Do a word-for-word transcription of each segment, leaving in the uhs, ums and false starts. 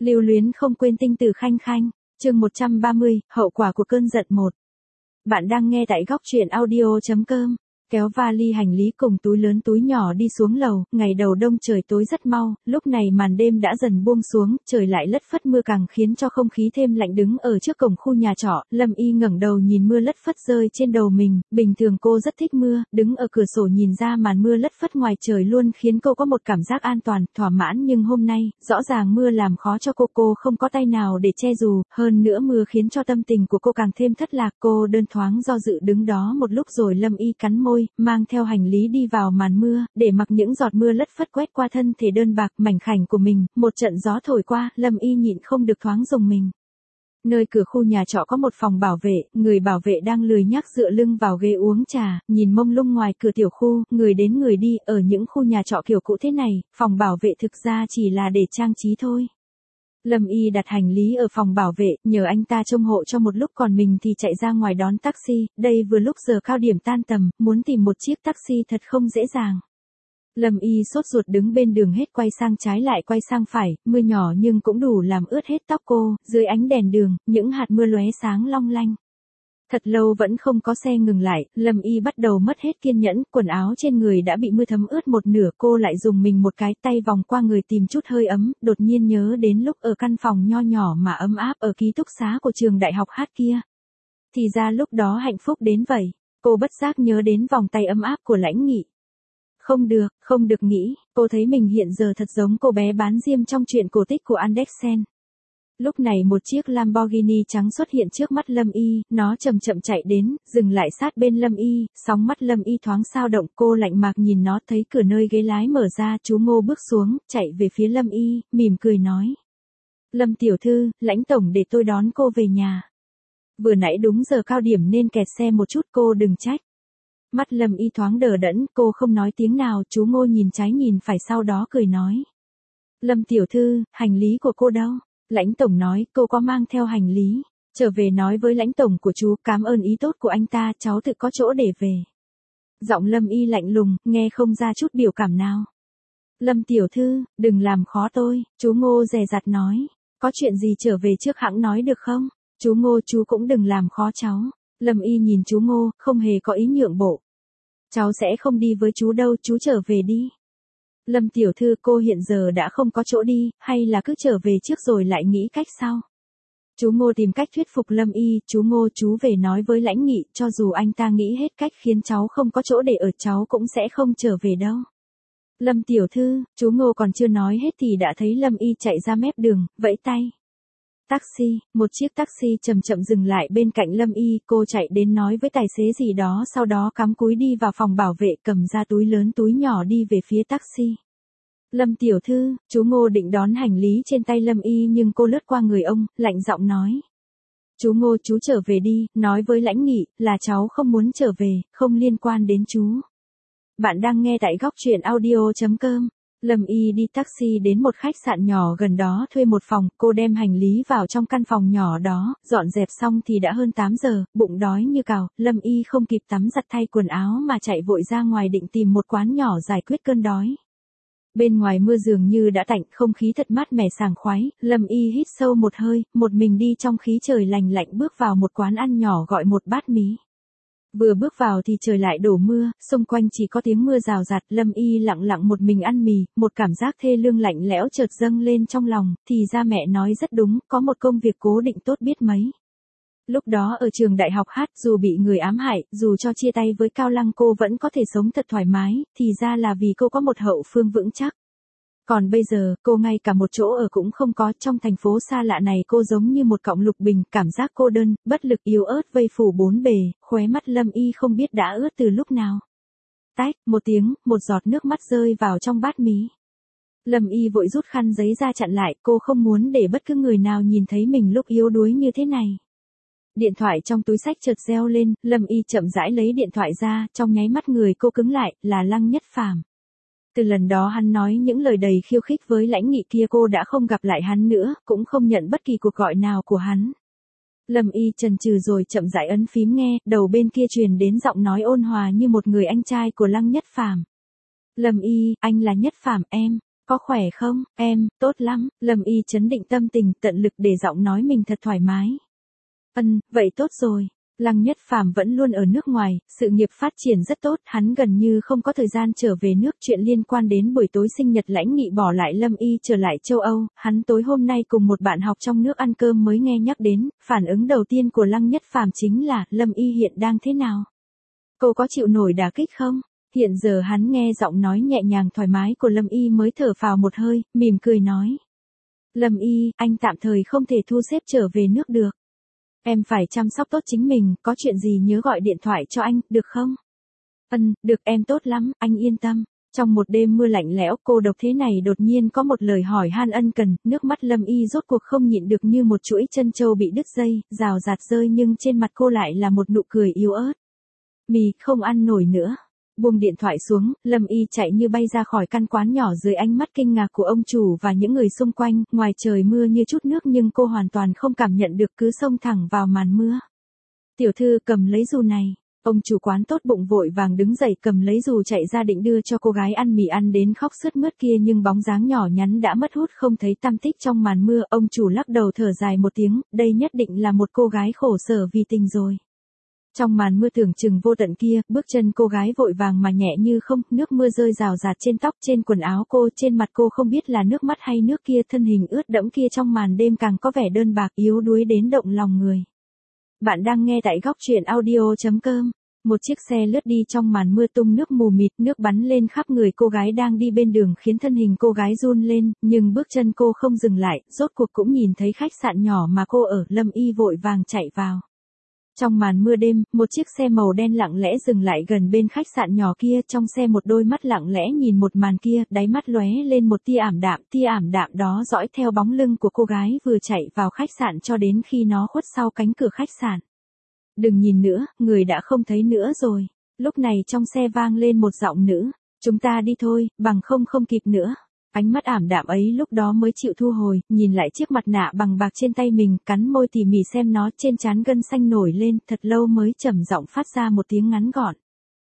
Lưu luyến không quên tinh tử khanh khanh, chương một trăm ba mươi, hậu quả của cơn giận một. Bạn đang nghe tại góc truyện audio chấm com. Kéo vali hành lý cùng túi lớn túi nhỏ đi xuống lầu, ngày đầu đông trời tối rất mau, lúc này màn đêm đã dần buông xuống, trời lại lất phất mưa càng khiến cho không khí thêm lạnh. Đứng ở trước cổng khu nhà trọ, Lâm Y ngẩng đầu nhìn mưa lất phất rơi trên đầu mình, bình thường cô rất thích mưa, đứng ở cửa sổ nhìn ra màn mưa lất phất ngoài trời luôn khiến cô có một cảm giác an toàn, thỏa mãn. Nhưng hôm nay, rõ ràng mưa làm khó cho cô, cô không có tay nào để che dù, hơn nữa mưa khiến cho tâm tình của cô càng thêm thất lạc. Cô đơn thoáng do dự đứng đó một lúc rồi Lâm Y cắn môi, mang theo hành lý đi vào màn mưa, để mặc những giọt mưa lất phất quét qua thân thể đơn bạc mảnh khảnh của mình. Một trận gió thổi qua, Lâm Y nhịn không được thoáng rùng mình. Nơi cửa khu nhà trọ có một phòng bảo vệ, người bảo vệ đang lười nhác dựa lưng vào ghế uống trà, nhìn mông lung ngoài cửa tiểu khu, người đến người đi. Ở những khu nhà trọ kiểu cũ thế này, phòng bảo vệ thực ra chỉ là để trang trí thôi. Lâm Y đặt hành lý ở phòng bảo vệ, nhờ anh ta trông hộ cho một lúc, còn mình thì chạy ra ngoài đón taxi. Đây vừa lúc giờ cao điểm tan tầm, muốn tìm một chiếc taxi thật không dễ dàng. Lâm Y sốt ruột đứng bên đường, hết quay sang trái lại quay sang phải, mưa nhỏ nhưng cũng đủ làm ướt hết tóc cô. Dưới ánh đèn đường, những hạt mưa lóe sáng long lanh. Thật lâu vẫn không có xe ngừng lại, Lâm Y bắt đầu mất hết kiên nhẫn, quần áo trên người đã bị mưa thấm ướt một nửa. Cô lại dùng mình một cái, tay vòng qua người tìm chút hơi ấm, đột nhiên nhớ đến lúc ở căn phòng nho nhỏ mà ấm áp ở ký túc xá của trường đại học hát kia. Thì ra lúc đó hạnh phúc đến vậy, cô bất giác nhớ đến vòng tay ấm áp của Lãnh Nghị. Không được, không được nghĩ, cô thấy mình hiện giờ thật giống cô bé bán diêm trong truyện cổ tích của Andersen. Lúc này một chiếc Lamborghini trắng xuất hiện trước mắt Lâm Y, nó chậm chậm chạy đến, dừng lại sát bên Lâm Y, sóng mắt Lâm Y thoáng dao động, cô lạnh mạc nhìn nó, thấy cửa nơi ghế lái mở ra, chú Ngô bước xuống, chạy về phía Lâm Y, mỉm cười nói. Lâm tiểu thư, Lãnh tổng để tôi đón cô về nhà. Vừa nãy đúng giờ cao điểm nên kẹt xe một chút, cô đừng trách. Mắt Lâm Y thoáng đờ đẫn, cô không nói tiếng nào, chú Ngô nhìn trái nhìn phải sau đó cười nói. Lâm tiểu thư, hành lý của cô đâu? Lãnh tổng nói, cô có mang theo hành lý. Trở về nói với lãnh tổng của chú, cảm ơn ý tốt của anh ta, cháu tự có chỗ để về. Giọng Lâm Y lạnh lùng, nghe không ra chút biểu cảm nào. Lâm tiểu thư, đừng làm khó tôi, chú Ngô dè dặt nói. Có chuyện gì trở về trước hãng nói được không? Chú Ngô, chú cũng đừng làm khó cháu. Lâm Y nhìn chú Ngô, không hề có ý nhượng bộ. Cháu sẽ không đi với chú đâu, chú trở về đi. Lâm tiểu thư, cô hiện giờ đã không có chỗ đi, hay là cứ trở về trước rồi lại nghĩ cách sau? Chú Ngô tìm cách thuyết phục Lâm Y, chú Ngô, chú về nói với Lãnh Nghị, cho dù anh ta nghĩ hết cách khiến cháu không có chỗ để ở, cháu cũng sẽ không trở về đâu. Lâm tiểu thư, chú Ngô còn chưa nói hết thì đã thấy Lâm Y chạy ra mép đường, vẫy tay. Taxi, một chiếc taxi chậm chậm dừng lại bên cạnh Lâm Y, cô chạy đến nói với tài xế gì đó, sau đó cắm cúi đi vào phòng bảo vệ, cầm ra túi lớn túi nhỏ đi về phía taxi. Lâm tiểu thư, chú Ngô định đón hành lý trên tay Lâm Y nhưng cô lướt qua người ông, lạnh giọng nói. Chú Ngô, chú trở về đi, nói với Lãnh Nghị, là cháu không muốn trở về, không liên quan đến chú. Bạn đang nghe tại góc truyện audio chấm com. Lâm Y đi taxi đến một khách sạn nhỏ gần đó thuê một phòng, cô đem hành lý vào trong căn phòng nhỏ đó, dọn dẹp xong thì đã hơn tám giờ, bụng đói như cào, Lâm Y không kịp tắm giặt thay quần áo mà chạy vội ra ngoài định tìm một quán nhỏ giải quyết cơn đói. Bên ngoài mưa dường như đã tạnh, không khí thật mát mẻ sảng khoái, Lâm Y hít sâu một hơi, một mình đi trong khí trời lành lạnh bước vào một quán ăn nhỏ gọi một bát mí. Vừa bước vào thì trời lại đổ mưa, xung quanh chỉ có tiếng mưa rào rạt, Lâm Y lặng lặng một mình ăn mì, một cảm giác thê lương lạnh lẽo chợt dâng lên trong lòng, thì ra mẹ nói rất đúng, có một công việc cố định tốt biết mấy. Lúc đó ở trường đại học hát, dù bị người ám hại, dù cho chia tay với Cao Lăng cô vẫn có thể sống thật thoải mái, thì ra là vì cô có một hậu phương vững chắc. Còn bây giờ, cô ngay cả một chỗ ở cũng không có, trong thành phố xa lạ này cô giống như một cọng lục bình, cảm giác cô đơn, bất lực yếu ớt vây phủ bốn bề, khóe mắt Lâm Y không biết đã ướt từ lúc nào. Tách, một tiếng, một giọt nước mắt rơi vào trong bát mí. Lâm Y vội rút khăn giấy ra chặn lại, cô không muốn để bất cứ người nào nhìn thấy mình lúc yếu đuối như thế này. Điện thoại trong túi xách chợt reo lên, Lâm Y chậm rãi lấy điện thoại ra, trong nháy mắt người cô cứng lại, là Lăng Nhất Phàm. Từ lần đó hắn nói những lời đầy khiêu khích với Lãnh Nghị kia, cô đã không gặp lại hắn nữa, cũng không nhận bất kỳ cuộc gọi nào của hắn. Lâm Y chần chừ rồi chậm rãi ấn phím nghe, đầu bên kia truyền đến giọng nói ôn hòa như một người anh trai của Lăng Nhất Phàm. Lâm Y, anh là Nhất Phàm em, có khỏe không, em, tốt lắm, Lâm Y trấn định tâm tình, tận lực để giọng nói mình thật thoải mái. Ân, vậy tốt rồi. Lăng Nhất Phàm vẫn luôn ở nước ngoài, sự nghiệp phát triển rất tốt, hắn gần như không có thời gian trở về nước. Chuyện liên quan đến buổi tối sinh nhật Lãnh Nghị bỏ lại Lâm Y trở lại châu Âu, hắn tối hôm nay cùng một bạn học trong nước ăn cơm mới nghe nhắc đến, phản ứng đầu tiên của Lăng Nhất Phàm chính là, Lâm Y hiện đang thế nào? Cô có chịu nổi đả kích không? Hiện giờ hắn nghe giọng nói nhẹ nhàng thoải mái của Lâm Y mới thở phào một hơi, mỉm cười nói. Lâm Y, anh tạm thời không thể thu xếp trở về nước được. Em phải chăm sóc tốt chính mình, có chuyện gì nhớ gọi điện thoại cho anh, được không? Ừm, được em tốt lắm, anh yên tâm. Trong một đêm mưa lạnh lẽo cô độc thế này đột nhiên có một lời hỏi han ân cần, nước mắt Lâm Y rốt cuộc không nhịn được như một chuỗi chân châu bị đứt dây, rào rạt rơi nhưng trên mặt cô lại là một nụ cười yếu ớt. Mì, không ăn nổi nữa. Buông điện thoại xuống, Lâm Y chạy như bay ra khỏi căn quán nhỏ dưới ánh mắt kinh ngạc của ông chủ và những người xung quanh, ngoài trời mưa như chút nước nhưng cô hoàn toàn không cảm nhận được cứ xông thẳng vào màn mưa. Tiểu thư cầm lấy dù này. Ông chủ quán tốt bụng vội vàng đứng dậy cầm lấy dù chạy ra định đưa cho cô gái ăn mì ăn đến khóc sướt mướt kia nhưng bóng dáng nhỏ nhắn đã mất hút không thấy tăm tích trong màn mưa. Ông chủ lắc đầu thở dài một tiếng, đây nhất định là một cô gái khổ sở vì tình rồi. Trong màn mưa tưởng chừng vô tận kia, bước chân cô gái vội vàng mà nhẹ như không, nước mưa rơi rào rạt trên tóc, trên quần áo cô, trên mặt cô không biết là nước mắt hay nước kia, thân hình ướt đẫm kia trong màn đêm càng có vẻ đơn bạc yếu đuối đến động lòng người. Bạn đang nghe tại góc truyện audio chấm com. Một chiếc xe lướt đi trong màn mưa tung nước mù mịt, nước bắn lên khắp người cô gái đang đi bên đường khiến thân hình cô gái run lên, nhưng bước chân cô không dừng lại, rốt cuộc cũng nhìn thấy khách sạn nhỏ mà cô ở, Lâm Y vội vàng chạy vào. Trong màn mưa đêm, một chiếc xe màu đen lặng lẽ dừng lại gần bên khách sạn nhỏ kia, trong xe một đôi mắt lặng lẽ nhìn một màn kia, đáy mắt lóe lên một tia ảm đạm, tia ảm đạm đó dõi theo bóng lưng của cô gái vừa chạy vào khách sạn cho đến khi nó khuất sau cánh cửa khách sạn. Đừng nhìn nữa, người đã không thấy nữa rồi. Lúc này trong xe vang lên một giọng nữ, chúng ta đi thôi, bằng không không kịp nữa. Ánh mắt ảm đạm ấy lúc đó mới chịu thu hồi, nhìn lại chiếc mặt nạ bằng bạc trên tay mình, cắn môi tỉ mỉ xem nó, trên trán gân xanh nổi lên, thật lâu mới trầm giọng phát ra một tiếng ngắn gọn.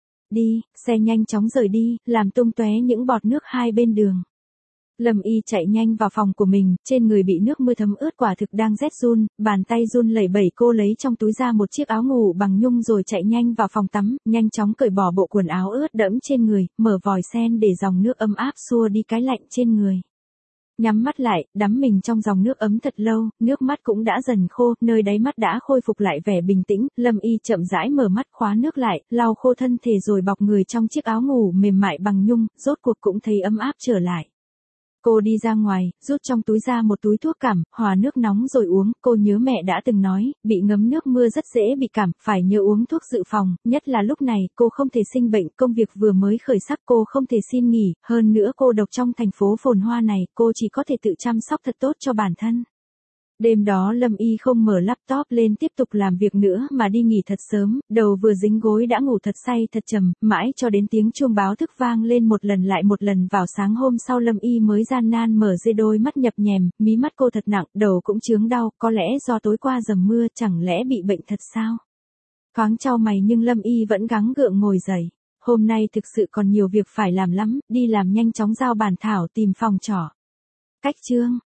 Đi, xe nhanh chóng rời đi, làm tung tóe những bọt nước hai bên đường. Lâm Y chạy nhanh vào phòng của mình, trên người bị nước mưa thấm ướt quả thực đang rét run, bàn tay run lẩy bẩy cô lấy trong túi ra một chiếc áo ngủ bằng nhung rồi chạy nhanh vào phòng tắm, nhanh chóng cởi bỏ bộ quần áo ướt đẫm trên người, mở vòi sen để dòng nước ấm áp xua đi cái lạnh trên người. Nhắm mắt lại, đắm mình trong dòng nước ấm thật lâu, nước mắt cũng đã dần khô, nơi đáy mắt đã khôi phục lại vẻ bình tĩnh, Lâm Y chậm rãi mở mắt khóa nước lại, lau khô thân thể rồi bọc người trong chiếc áo ngủ mềm mại bằng nhung, rốt cuộc cũng thấy ấm áp trở lại. Cô đi ra ngoài, rút trong túi ra một túi thuốc cảm, hòa nước nóng rồi uống, cô nhớ mẹ đã từng nói, bị ngấm nước mưa rất dễ bị cảm, phải nhớ uống thuốc dự phòng, nhất là lúc này, cô không thể sinh bệnh, công việc vừa mới khởi sắc cô không thể xin nghỉ, hơn nữa cô độc trong thành phố phồn hoa này, cô chỉ có thể tự chăm sóc thật tốt cho bản thân. Đêm đó Lâm Y không mở laptop lên tiếp tục làm việc nữa mà đi nghỉ thật sớm, đầu vừa dính gối đã ngủ thật say thật trầm, mãi cho đến tiếng chuông báo thức vang lên một lần lại một lần vào sáng hôm sau Lâm Y mới gian nan mở dây đôi mắt nhập nhèm, mí mắt cô thật nặng, đầu cũng chướng đau, có lẽ do tối qua dầm mưa, chẳng lẽ bị bệnh thật sao? Thoáng chau mày nhưng Lâm Y vẫn gắng gượng ngồi dậy, hôm nay thực sự còn nhiều việc phải làm lắm, đi làm nhanh chóng giao bản thảo tìm phòng trọ. Cách chương